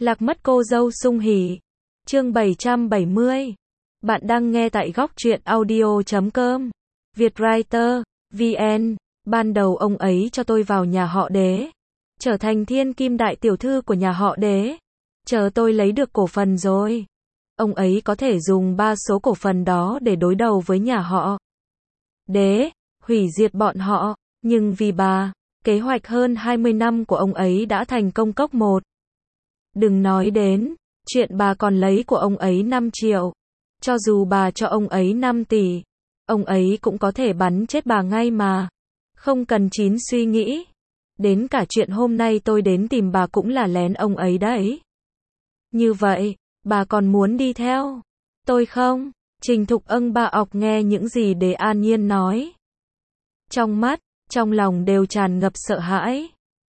Lạc mất cô dâu sung hỉ. Chương 770. Bạn đang nghe tại góc truyện audio.com. Vietwriter, VN. Ban đầu ông ấy cho tôi vào nhà họ Đế, trở thành thiên kim đại tiểu thư của nhà họ Đế. Chờ tôi lấy được cổ phần rồi, ông ấy có thể dùng 3 số cổ phần đó để đối đầu với nhà họ Đế, hủy diệt bọn họ. Nhưng vì bà, kế hoạch hơn 20 năm của ông ấy đã thành công cốc một. Đừng nói đến chuyện bà còn lấy của ông ấy 5 triệu. Cho dù bà cho ông ấy 5 tỷ, ông ấy cũng có thể bắn chết bà ngay mà. Không cần chín suy nghĩ. Đến cả chuyện hôm nay tôi đến tìm bà cũng là lén ông ấy đấy. Như vậy, bà còn muốn đi theo tôi không? Trình Thục Ân bà ọc nghe những gì Đế An Nhiên nói. Trong mắt, trong lòng đều tràn ngập sợ hãi.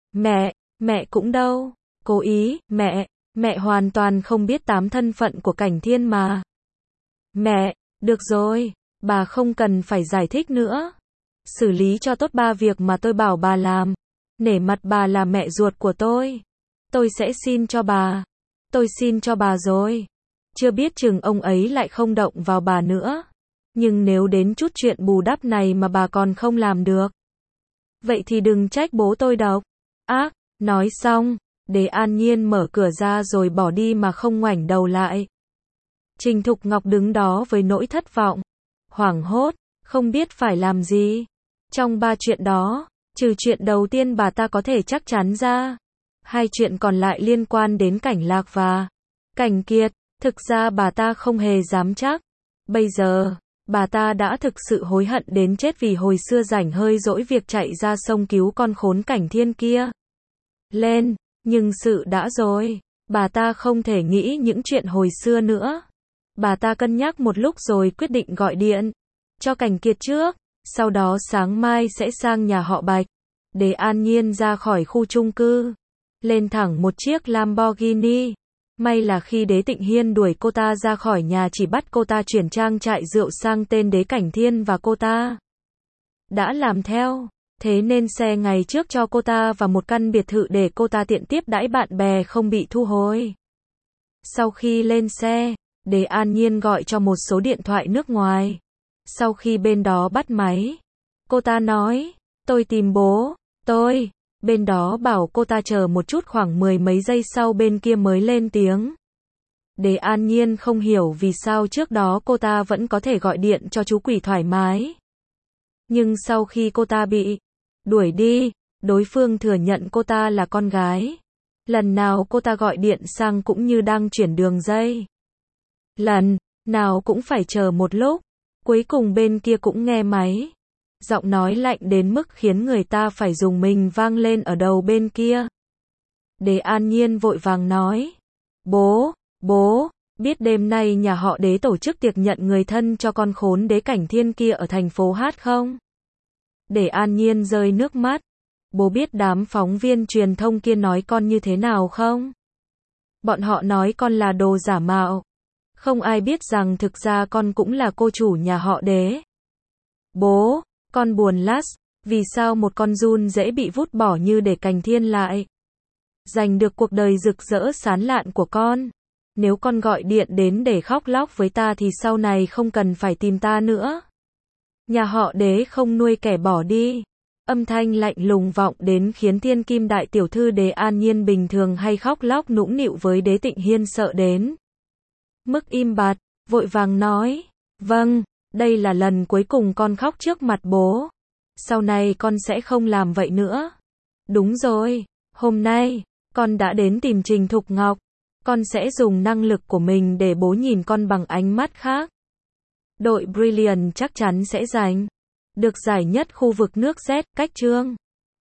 Mẹ cũng đâu. Cố ý, mẹ hoàn toàn không biết 8 thân phận của Cảnh Thiên mà. Mẹ, được rồi, bà không cần phải giải thích nữa. Xử lý cho tốt 3 việc mà tôi bảo bà làm. Nể mặt bà là mẹ ruột của tôi sẽ xin cho bà. Tôi xin cho bà rồi. Chưa biết chừng ông ấy lại không động vào bà nữa. Nhưng nếu đến chút chuyện bù đắp này mà bà còn không làm được, vậy thì đừng trách bố tôi độc ác. Nói xong, Đế An Nhiên mở cửa ra rồi bỏ đi mà không ngoảnh đầu lại. Trình Thục Ngọc đứng đó với nỗi thất vọng, hoảng hốt, không biết phải làm gì. Trong 3 chuyện đó, trừ chuyện đầu tiên bà ta có thể chắc chắn ra, 2 chuyện còn lại liên quan đến Cảnh Lạc và Cảnh Kiệt. Thực ra bà ta không hề dám chắc. Bây giờ, bà ta đã thực sự hối hận đến chết vì hồi xưa rảnh hơi dỗi việc chạy ra sông cứu con khốn Cảnh Thiên kia lên. Nhưng sự đã rồi, bà ta không thể nghĩ những chuyện hồi xưa nữa. Bà ta cân nhắc một lúc rồi quyết định gọi điện cho Cảnh Kiệt trước, sau đó sáng mai sẽ sang nhà họ Bạch. Đế An Nhiên ra khỏi khu chung cư, lên thẳng một chiếc Lamborghini. May là khi Đế Tịnh Hiên đuổi cô ta ra khỏi nhà chỉ bắt cô ta chuyển trang trại rượu sang tên Đế Cảnh Thiên và cô ta đã làm theo. Thế nên xe ngày trước cho cô ta vào một căn biệt thự để cô ta tiện tiếp đãi bạn bè không bị thu hồi. Sau khi lên xe, Đế An Nhiên gọi cho một số điện thoại nước ngoài. Sau khi bên đó bắt máy, cô ta nói, tôi tìm bố tôi. Bên đó bảo cô ta chờ một chút, khoảng 10 mấy giây sau bên kia mới lên tiếng. Đế An Nhiên không hiểu vì sao trước đó cô ta vẫn có thể gọi điện cho chú quỷ thoải mái. Nhưng sau khi cô ta bị đuổi đi, đối phương thừa nhận cô ta là con gái. Lần nào cô ta gọi điện sang cũng như đang chuyển đường dây. Lần nào cũng phải chờ một lúc. Cuối cùng bên kia cũng nghe máy. Giọng nói lạnh đến mức khiến người ta phải dùng mình vang lên ở đầu bên kia. Đế An Nhiên vội vàng nói. Bố, biết đêm nay nhà họ Đế tổ chức tiệc nhận người thân cho con khốn Đế Cảnh Thiên kia ở thành phố Hát không? Đế An Nhiên rơi nước mắt. Bố biết đám phóng viên truyền thông kia nói con như thế nào không? Bọn họ nói con là đồ giả mạo. Không ai biết rằng thực ra con cũng là cô chủ nhà họ Đế. Bố, con buồn lắm. Vì sao một con giun dễ bị vứt bỏ như Đế Cảnh Thiên lại giành được cuộc đời rực rỡ sáng lạn của con? Nếu con gọi điện đến để khóc lóc với ta thì sau này không cần phải tìm ta nữa. Nhà họ Đế không nuôi kẻ bỏ đi. Âm thanh lạnh lùng vọng đến khiến thiên kim đại tiểu thư Đế An Nhiên bình thường hay khóc lóc nũng nịu với Đế Tịnh Hiên sợ đến mức im bặt, vội vàng nói, vâng, đây là lần cuối cùng con khóc trước mặt bố. Sau này con sẽ không làm vậy nữa. Đúng rồi, hôm nay, con đã đến tìm Trình Thục Ngọc. Con sẽ dùng năng lực của mình để bố nhìn con bằng ánh mắt khác. Đội Brilliant chắc chắn sẽ giành được giải nhất khu vực nước Z. Cách chương